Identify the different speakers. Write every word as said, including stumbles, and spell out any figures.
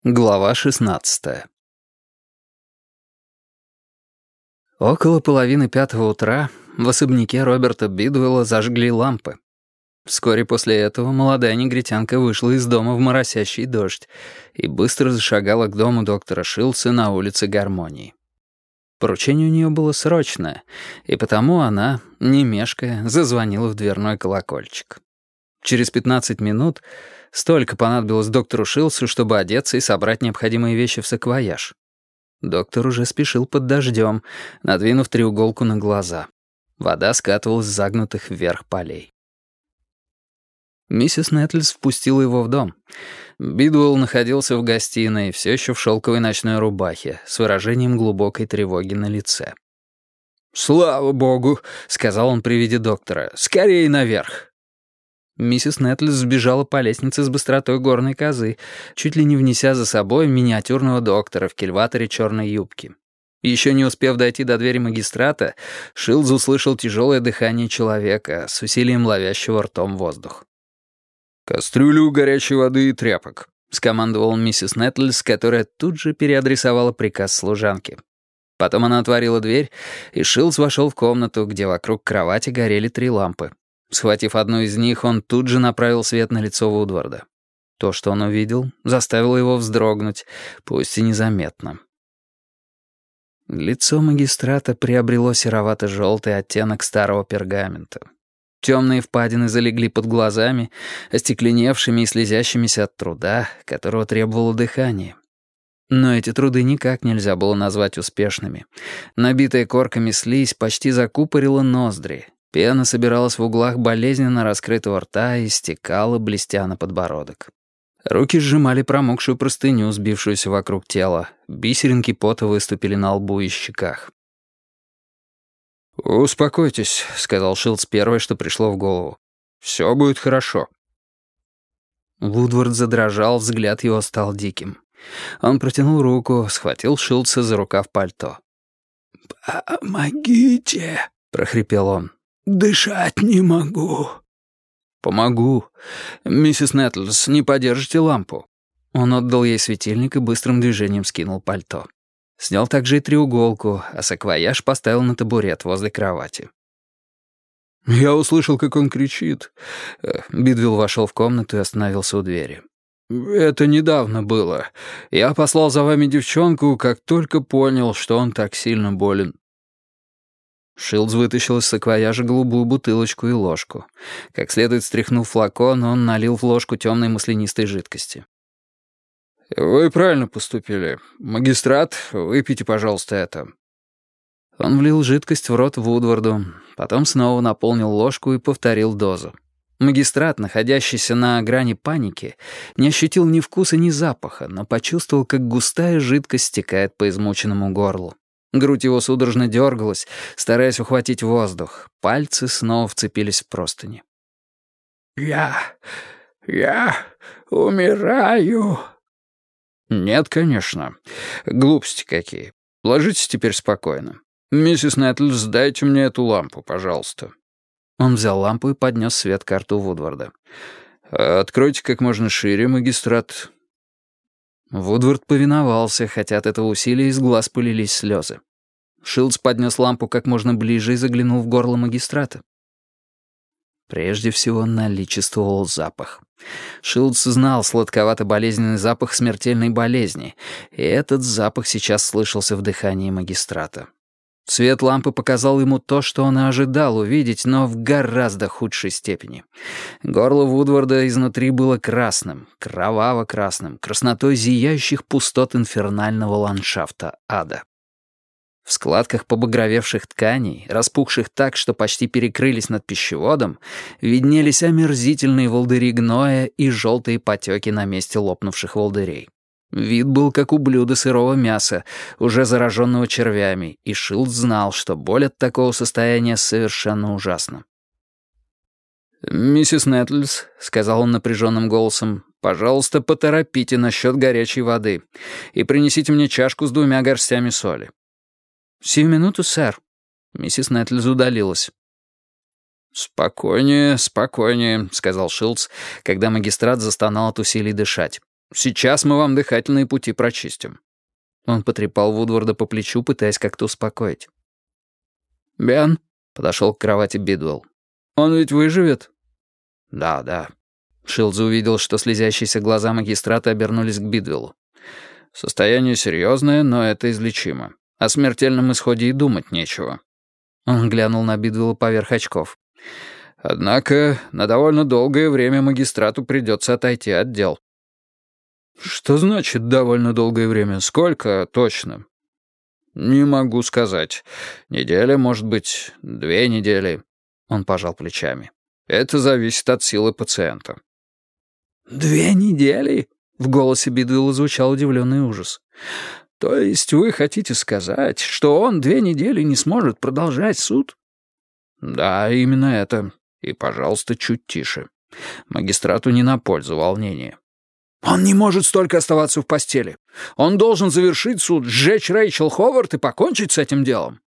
Speaker 1: Глава шестнадцатая. Около половины пятого утра в особняке Роберта Бидуэлла зажгли лампы. Вскоре после этого молодая негритянка вышла из дома в моросящий дождь и быстро зашагала к дому доктора Шилдса на улице Гармонии. Поручение у нее было срочное, и потому она, не мешкая, зазвонила в дверной колокольчик. Через пятнадцать минут столько понадобилось доктору Шилдсу, чтобы одеться и собрать необходимые вещи в саквояж. Доктор уже спешил под дождем, надвинув треуголку на глаза. Вода скатывалась с загнутых вверх полей. Миссис Нетльс впустила его в дом. Бидуэлл находился в гостиной, все еще в шелковой ночной рубахе, с выражением глубокой тревоги на лице. «Слава богу», — сказал он при виде доктора, — «скорее наверх». Миссис Нетльс сбежала по лестнице с быстротой горной козы, чуть ли не внеся за собой миниатюрного доктора в кильваторе черной юбки. Еще не успев дойти до двери магистрата, Шилдс услышал тяжелое дыхание человека, с усилием ловящего ртом воздух. «Кастрюлю горячей воды и тряпок», — скомандовал миссис Нетльс, которая тут же переадресовала приказ служанке. Потом она отворила дверь, и Шилдс вошел в комнату, где вокруг кровати горели три лампы. Схватив одну из них, он тут же направил свет на лицо Вудварда. То, что он увидел, заставило его вздрогнуть, пусть и незаметно. Лицо магистрата приобрело серовато-желтый оттенок старого пергамента. Темные впадины залегли под глазами, остекленевшими и слезящимися от труда, которого требовало дыхание. Но эти труды никак нельзя было назвать успешными. Набитая корками слизь почти закупорила ноздри. Пена собиралась в углах болезненно раскрытого рта и стекала, блестя на подбородок. Руки сжимали промокшую простыню, сбившуюся вокруг тела. Бисеринки пота выступили на лбу и щеках. «Успокойтесь», — сказал Шилдс первое, что пришло в голову. «Все будет хорошо». Вудвард задрожал, взгляд его стал диким. Он протянул руку, схватил Шилдса за рукав пальто. «Помогите», — прохрипел он. «Дышать не могу». «Помогу. Миссис Нетльс, не подержите лампу». Он отдал ей светильник и быстрым движением скинул пальто. Снял также и треуголку, а саквояж поставил на табурет возле кровати. «Я услышал, как он кричит». Бидвелл вошел в комнату и остановился у двери. «Это недавно было. Я послал за вами девчонку, как только понял, что он так сильно болен». Шилдс вытащил из саквояжа голубую бутылочку и ложку. Как следует стряхнув флакон, он налил в ложку темной маслянистой жидкости. «Вы правильно поступили. Магистрат, выпейте, пожалуйста, это». Он влил жидкость в рот Вудварду, потом снова наполнил ложку и повторил дозу. Магистрат, находящийся на грани паники, не ощутил ни вкуса, ни запаха, но почувствовал, как густая жидкость стекает по измученному горлу. Грудь его судорожно дергалась, стараясь ухватить воздух. Пальцы снова вцепились в простыни. «Я... я умираю». «Нет, конечно. Глупости какие. Ложитесь теперь спокойно. Миссис Нетльс, дайте мне эту лампу, пожалуйста». Он взял лампу и поднес свет к рту Вудварда. «Откройте как можно шире, магистрат». Вудвард повиновался, хотя от этого усилия из глаз пылились слезы. Шилдс поднес лампу как можно ближе и заглянул в горло магистрата. Прежде всего наличествовал запах. Шилдс знал сладковато-болезненный запах смертельной болезни, и этот запах сейчас слышался в дыхании магистрата. Свет лампы показал ему то, что он и ожидал увидеть, но в гораздо худшей степени. Горло Вудварда изнутри было красным, кроваво-красным, краснотой зияющих пустот инфернального ландшафта ада. В складках побагровевших тканей, распухших так, что почти перекрылись над пищеводом, виднелись омерзительные волдыри гноя и желтые потеки на месте лопнувших волдырей. Вид был как у блюда сырого мяса, уже зараженного червями, и Шилдс знал, что боль от такого состояния совершенно ужасна. «Миссис Нетльс», — сказал он напряженным голосом, — «пожалуйста, поторопите насчет горячей воды и принесите мне чашку с двумя горстями соли». «Сию минуту, сэр». Миссис Нетльс удалилась. «Спокойнее, спокойнее», — сказал Шилдс, когда магистрат застонал от усилий дышать. Сейчас мы вам дыхательные пути прочистим». Он потрепал Вудворда по плечу, пытаясь как-то успокоить. «Бен», — подошел к кровати Бидуэлл, — «он ведь выживет?» «Да, да». Шилдз увидел, что слезящиеся глаза магистрата обернулись к Бидуэллу. «Состояние серьезное, но это излечимо. О смертельном исходе и думать нечего». Он глянул на Бидуэлла поверх очков. «Однако на довольно долгое время магистрату придется отойти от дел». «Что значит довольно долгое время? Сколько точно?» «Не могу сказать. Неделя, может быть, две недели». Он пожал плечами. «Это зависит от силы пациента». «Две недели?» — в голосе Бидуэлла звучал удивленный ужас. «То есть вы хотите сказать, что он две недели не сможет продолжать суд?» «Да, именно это. И, пожалуйста, чуть тише. Магистрату не на пользу волнения». «Он не может столько оставаться в постели. Он должен завершить суд, сжечь Рэйчел Ховард и покончить с этим делом».